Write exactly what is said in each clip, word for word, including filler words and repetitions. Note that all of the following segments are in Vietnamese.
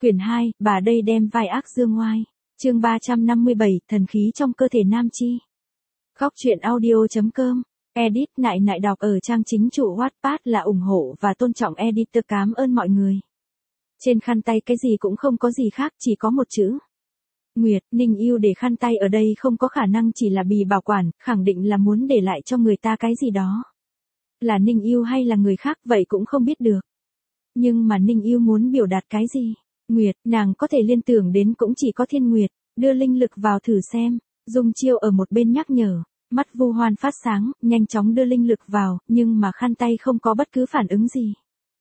Quyển hai, bà đây đem vai ác dương ngoai. Chương ba trăm năm mươi bảy, thần khí trong cơ thể nam chi. Góc truyện audio.com. Edit nại nại đọc ở trang chính chủ Wattpad là ủng hộ và tôn trọng editor, cảm ơn mọi người. Trên khăn tay cái gì cũng không có gì khác, chỉ có một chữ. Nguyệt. Ninh Yêu để khăn tay ở đây không có khả năng chỉ là bì bảo quản, khẳng định là muốn để lại cho người ta cái gì đó. Là Ninh Yêu hay là người khác vậy cũng không biết được. Nhưng mà Ninh Yêu muốn biểu đạt cái gì? Nguyệt, nàng có thể liên tưởng đến cũng chỉ có Thiên Nguyệt, đưa linh lực vào thử xem. Dung Chiêu ở một bên nhắc nhở, mắt Vu Hoan phát sáng, nhanh chóng đưa linh lực vào, nhưng mà khăn tay không có bất cứ phản ứng gì.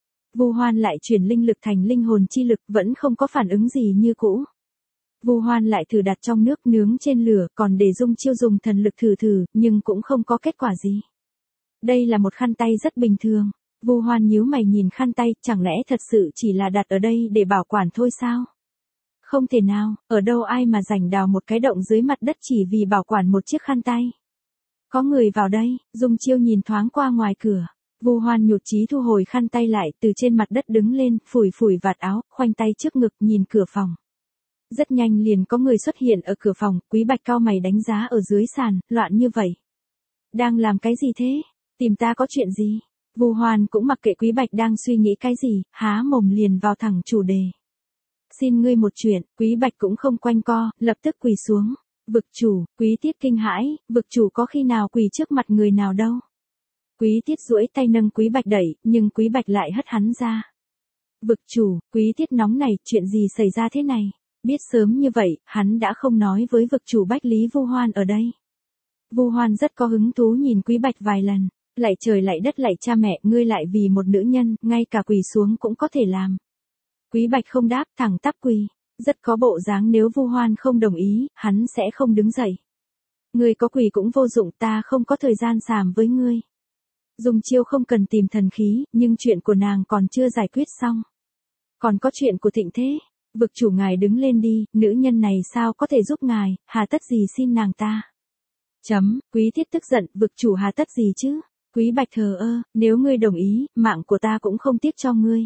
Vu Hoan lại chuyển linh lực thành linh hồn chi lực, vẫn không có phản ứng gì như cũ. Vu Hoan lại thử đặt trong nước nướng trên lửa, còn để Dung Chiêu dùng thần lực thử thử, nhưng cũng không có kết quả gì. Đây là một khăn tay rất bình thường. Vu Hoan nhíu mày nhìn khăn tay, chẳng lẽ thật sự chỉ là đặt ở đây để bảo quản thôi sao? Không thể nào, ở đâu ai mà rảnh đào một cái động dưới mặt đất chỉ vì bảo quản một chiếc khăn tay. Có người vào đây. Dung Chiêu nhìn thoáng qua ngoài cửa. Vu Hoan nhụt chí thu hồi khăn tay lại, từ trên mặt đất đứng lên, phủi phủi vạt áo, khoanh tay trước ngực nhìn cửa phòng. Rất nhanh liền có người xuất hiện ở cửa phòng, Quý Bạch cau mày đánh giá ở dưới sàn, loạn như vậy. Đang làm cái gì thế? Tìm ta có chuyện gì? Vu Hoan cũng mặc kệ Quý Bạch đang suy nghĩ cái gì, há mồm liền vào thẳng chủ đề. Xin ngươi một chuyện. Quý Bạch cũng không quanh co, lập tức quỳ xuống. Vực chủ. Quý Tiết kinh hãi, vực chủ có khi nào quỳ trước mặt người nào đâu. Quý Tiết duỗi tay nâng Quý Bạch đẩy, nhưng Quý Bạch lại hất hắn ra. Vực chủ. Quý Tiết nóng này, chuyện gì xảy ra thế này? Biết sớm như vậy, hắn đã không nói với vực chủ Bách Lý Vu Hoan ở đây. Vu Hoan rất có hứng thú nhìn Quý Bạch vài lần. Lạy trời lạy đất lạy cha mẹ, ngươi lại vì một nữ nhân, ngay cả quỳ xuống cũng có thể làm. Quý Bạch không đáp, thẳng tắp quỳ. Rất có bộ dáng nếu Vu Hoan không đồng ý, hắn sẽ không đứng dậy. Ngươi có quỳ cũng vô dụng, ta không có thời gian xàm với ngươi. Dung Chiêu không cần tìm thần khí, nhưng chuyện của nàng còn chưa giải quyết xong. Còn có chuyện của Thịnh Thế. Vực chủ ngài đứng lên đi, nữ nhân này sao có thể giúp ngài, hà tất gì xin nàng ta. Chấm. Quý Tiết tức giận, vực chủ hà tất gì chứ? Quý Bạch thờ ơ, nếu ngươi đồng ý, mạng của ta cũng không tiếc cho ngươi.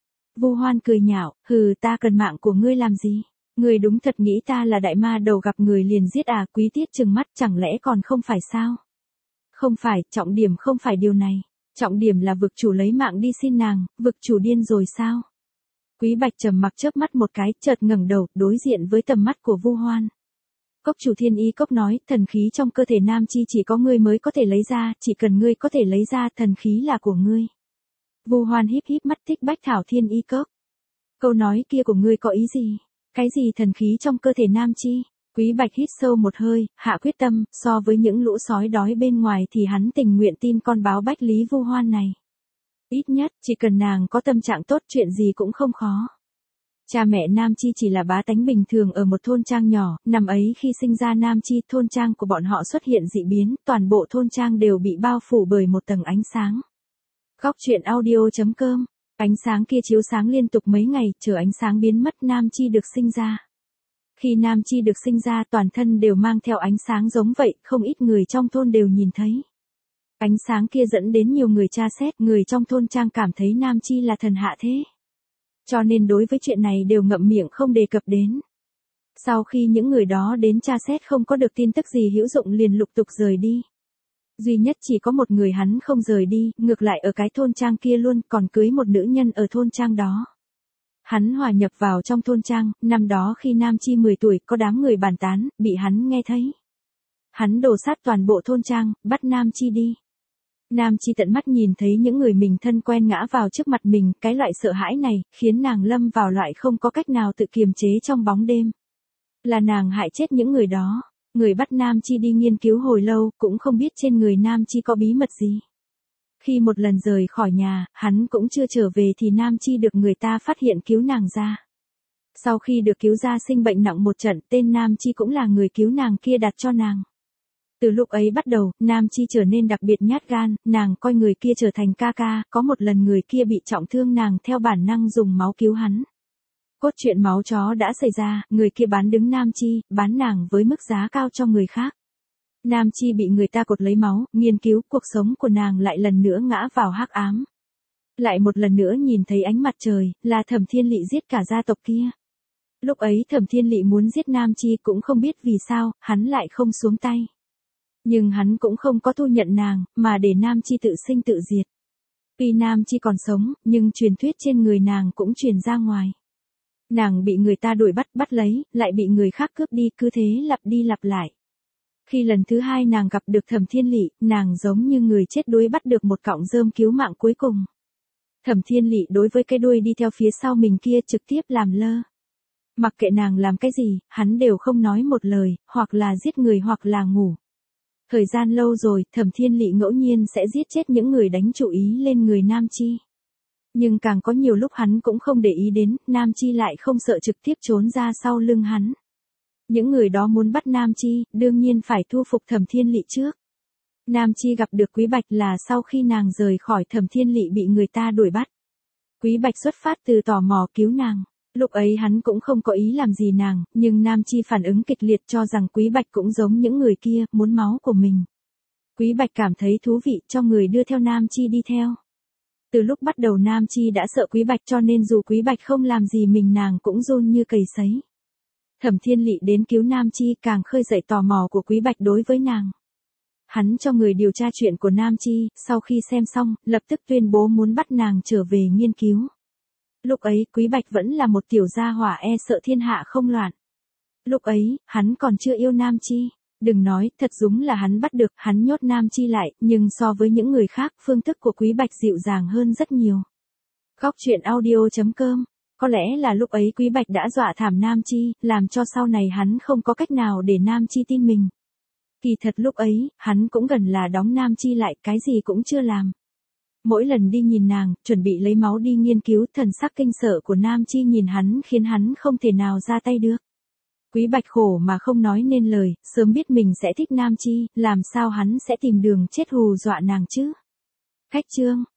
Vu Hoan cười nhạo, hừ, ta cần mạng của ngươi làm gì? Ngươi đúng thật nghĩ ta là đại ma đầu gặp người liền giết à? Quý Tiết trừng mắt, chẳng lẽ còn không phải sao? Không phải, trọng điểm không phải điều này. Trọng điểm là vực chủ lấy mạng đi xin nàng, vực chủ điên rồi sao? Quý Bạch trầm mặc chớp mắt một cái, chợt ngẩng đầu, đối diện với tầm mắt của Vu Hoan. Cốc chủ Thiên Y Cốc nói, thần khí trong cơ thể nam chi chỉ có ngươi mới có thể lấy ra, chỉ cần ngươi có thể lấy ra, thần khí là của ngươi. Vu Hoan híp híp mắt thích Bách Thảo Thiên Y Cốc. Câu nói kia của ngươi có ý gì? Cái gì thần khí trong cơ thể nam chi? Quý Bạch hít sâu một hơi, hạ quyết tâm, so với những lũ sói đói bên ngoài thì hắn tình nguyện tin con báo Bách Lý Vu Hoan này. Ít nhất, chỉ cần nàng có tâm trạng tốt, chuyện gì cũng không khó. Cha mẹ Nam Chi chỉ là bá tánh bình thường ở một thôn trang nhỏ, năm ấy khi sinh ra Nam Chi, thôn trang của bọn họ xuất hiện dị biến, toàn bộ thôn trang đều bị bao phủ bởi một tầng ánh sáng. Góc truyện audio.com. Ánh sáng kia chiếu sáng liên tục mấy ngày, chờ ánh sáng biến mất Nam Chi được sinh ra. Khi Nam Chi được sinh ra toàn thân đều mang theo ánh sáng giống vậy, không ít người trong thôn đều nhìn thấy. Ánh sáng kia dẫn đến nhiều người tra xét, người trong thôn trang cảm thấy Nam Chi là thần hạ thế. Cho nên đối với chuyện này đều ngậm miệng không đề cập đến. Sau khi những người đó đến tra xét không có được tin tức gì hữu dụng liền lục tục rời đi. Duy nhất chỉ có một người hắn không rời đi, ngược lại ở cái thôn trang kia luôn, còn cưới một nữ nhân ở thôn trang đó. Hắn hòa nhập vào trong thôn trang, năm đó khi Nam Chi mười tuổi, có đám người bàn tán, bị hắn nghe thấy. Hắn đổ sát toàn bộ thôn trang, bắt Nam Chi đi. Nam Chi tận mắt nhìn thấy những người mình thân quen ngã vào trước mặt mình, cái loại sợ hãi này, khiến nàng lâm vào loại không có cách nào tự kiềm chế trong bóng đêm. Là nàng hại chết những người đó. Người bắt Nam Chi đi nghiên cứu hồi lâu, cũng không biết trên người Nam Chi có bí mật gì. Khi một lần rời khỏi nhà, hắn cũng chưa trở về thì Nam Chi được người ta phát hiện cứu nàng ra. Sau khi được cứu ra sinh bệnh nặng một trận, tên Nam Chi cũng là người cứu nàng kia đặt cho nàng. Từ lúc ấy bắt đầu, Nam Chi trở nên đặc biệt nhát gan, nàng coi người kia trở thành ca ca, có một lần người kia bị trọng thương nàng theo bản năng dùng máu cứu hắn. Cốt truyện máu chó đã xảy ra, người kia bán đứng Nam Chi, bán nàng với mức giá cao cho người khác. Nam Chi bị người ta cột lấy máu, nghiên cứu, cuộc sống của nàng lại lần nữa ngã vào hắc ám. Lại một lần nữa nhìn thấy ánh mặt trời, là Thẩm Thiên Lị giết cả gia tộc kia. Lúc ấy Thẩm Thiên Lị muốn giết Nam Chi cũng không biết vì sao, hắn lại không xuống tay. Nhưng hắn cũng không có thu nhận nàng, mà để Nam Chi tự sinh tự diệt. Tuy Nam Chi còn sống, nhưng truyền thuyết trên người nàng cũng truyền ra ngoài. Nàng bị người ta đuổi bắt bắt lấy, lại bị người khác cướp đi, cứ thế lặp đi lặp lại. Khi lần thứ hai nàng gặp được Thẩm Thiên Lị, nàng giống như người chết đuối bắt được một cọng rơm cứu mạng cuối cùng. Thẩm Thiên Lị đối với cái đuôi đi theo phía sau mình kia trực tiếp làm lơ. Mặc kệ nàng làm cái gì, hắn đều không nói một lời, hoặc là giết người hoặc là ngủ. Thời gian lâu rồi, Thẩm Thiên Lị ngẫu nhiên sẽ giết chết những người đánh chủ ý lên người Nam Chi. Nhưng càng có nhiều lúc hắn cũng không để ý đến, Nam Chi lại không sợ trực tiếp trốn ra sau lưng hắn. Những người đó muốn bắt Nam Chi, đương nhiên phải thu phục Thẩm Thiên Lị trước. Nam Chi gặp được Quý Bạch là sau khi nàng rời khỏi Thẩm Thiên Lị bị người ta đuổi bắt. Quý Bạch xuất phát từ tò mò cứu nàng. Lúc ấy hắn cũng không có ý làm gì nàng, nhưng Nam Chi phản ứng kịch liệt cho rằng Quý Bạch cũng giống những người kia, muốn máu của mình. Quý Bạch cảm thấy thú vị cho người đưa theo Nam Chi đi theo. Từ lúc bắt đầu Nam Chi đã sợ Quý Bạch cho nên dù Quý Bạch không làm gì mình nàng cũng run như cầy sấy. Thẩm Thiên Lị đến cứu Nam Chi càng khơi dậy tò mò của Quý Bạch đối với nàng. Hắn cho người điều tra chuyện của Nam Chi, sau khi xem xong, lập tức tuyên bố muốn bắt nàng trở về nghiên cứu. Lúc ấy Quý Bạch vẫn là một tiểu gia hỏa e sợ thiên hạ không loạn. Lúc ấy, hắn còn chưa yêu Nam Chi. Đừng nói, thật đúng là hắn bắt được, hắn nhốt Nam Chi lại, nhưng so với những người khác, phương thức của Quý Bạch dịu dàng hơn rất nhiều. Góc truyện audio chấm com. Có lẽ là lúc ấy Quý Bạch đã dọa thảm Nam Chi, làm cho sau này hắn không có cách nào để Nam Chi tin mình. Kỳ thật lúc ấy, hắn cũng gần là đóng Nam Chi lại, cái gì cũng chưa làm. Mỗi lần đi nhìn nàng, chuẩn bị lấy máu đi nghiên cứu, thần sắc kinh sợ của Nam Chi nhìn hắn khiến hắn không thể nào ra tay được. Quý Bạch khổ mà không nói nên lời, sớm biết mình sẽ thích Nam Chi, làm sao hắn sẽ tìm đường chết hù dọa nàng chứ. Khách chương